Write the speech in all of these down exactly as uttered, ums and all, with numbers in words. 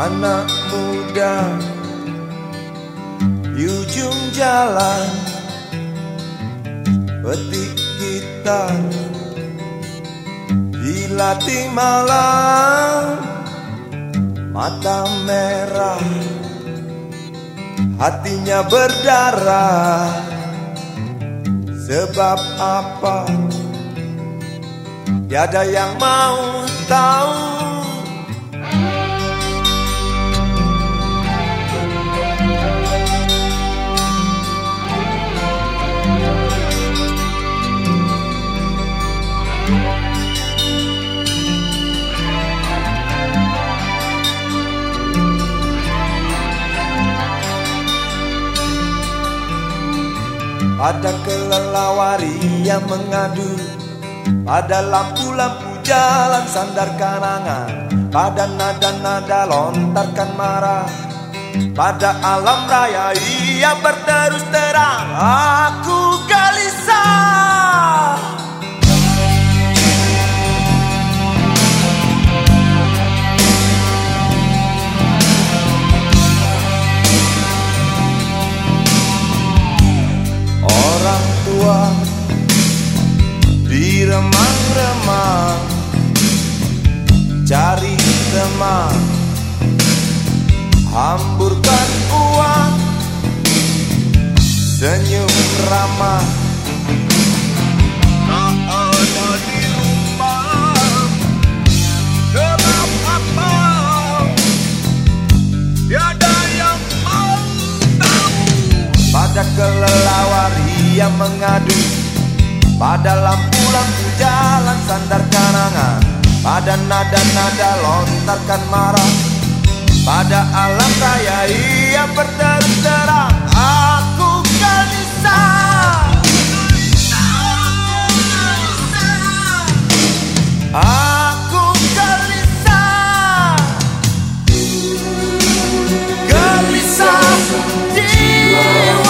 anak muda di ujung jalan, petik gitar dilatih malam, mata merah, hatinya berdarah. Sebab apa? Tiada yang mau tahu. Pada kelelawar yang mengadu, pada lampu-lampu jalan sandarkan angan, pada nada-nada lontarkan marah, pada alam raya ia berterus terang. Aku gelisah, orang tua di remang-remang cari teman, hamburkan uang, senyum ramah. Tak ada di rumah, sebab apa? Tiada yang mau tahu. Pada kelelawar ia mengadu, pada lampu-lampu jalan sandarkan angan, pada nada-nada lontarkan marah, pada alam raya ia berterus terang. Aku gelisah, aku gelisah, gelisah jiwa.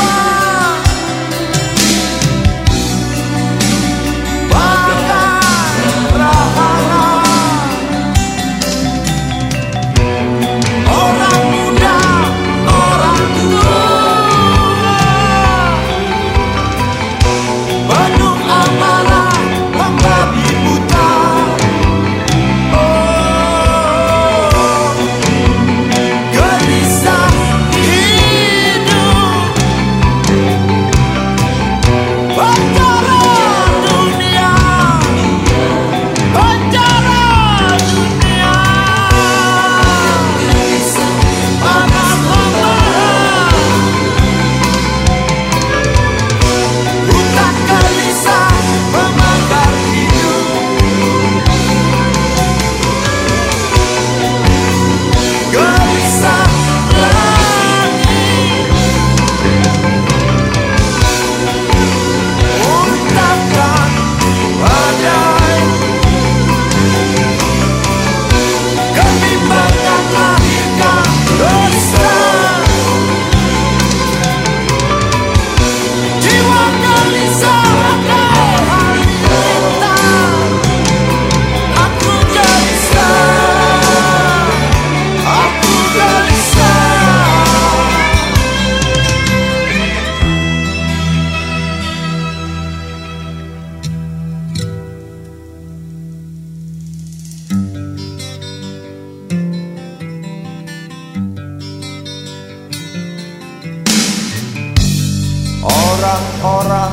Orang-orang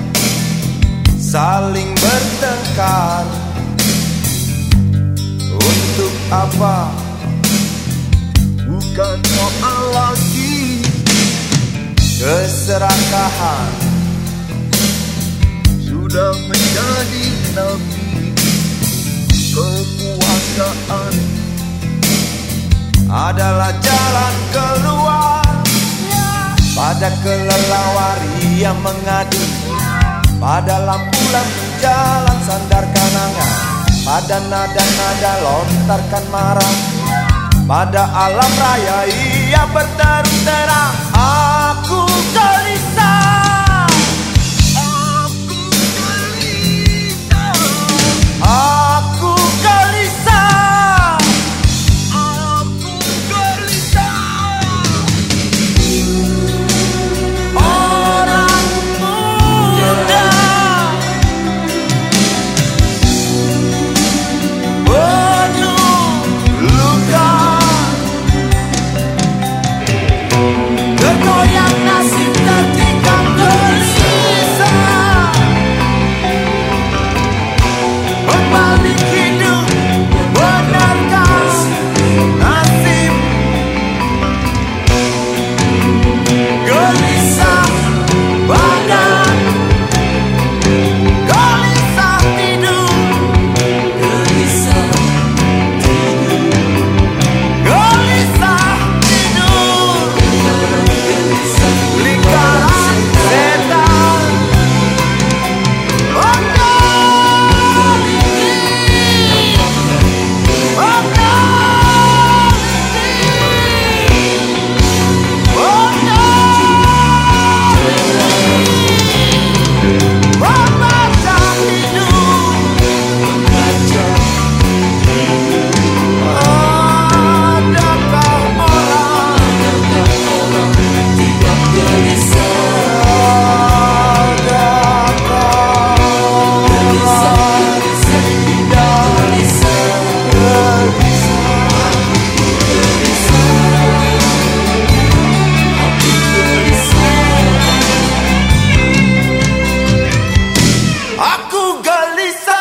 saling bertengkar, untuk apa? Bukan soal lagi keserakahan, sudah menjadi nabi kekuasaan adalah jalan keluar. Pada kelelawar ia mengadu, pada lampu-lampu jalan sandarkan angan, pada nada-nada lontarkan marah, pada alam raya ia berterus terang. Aku gelisah, aku gelisah, aku gelisah, aku gelisah. gelisah.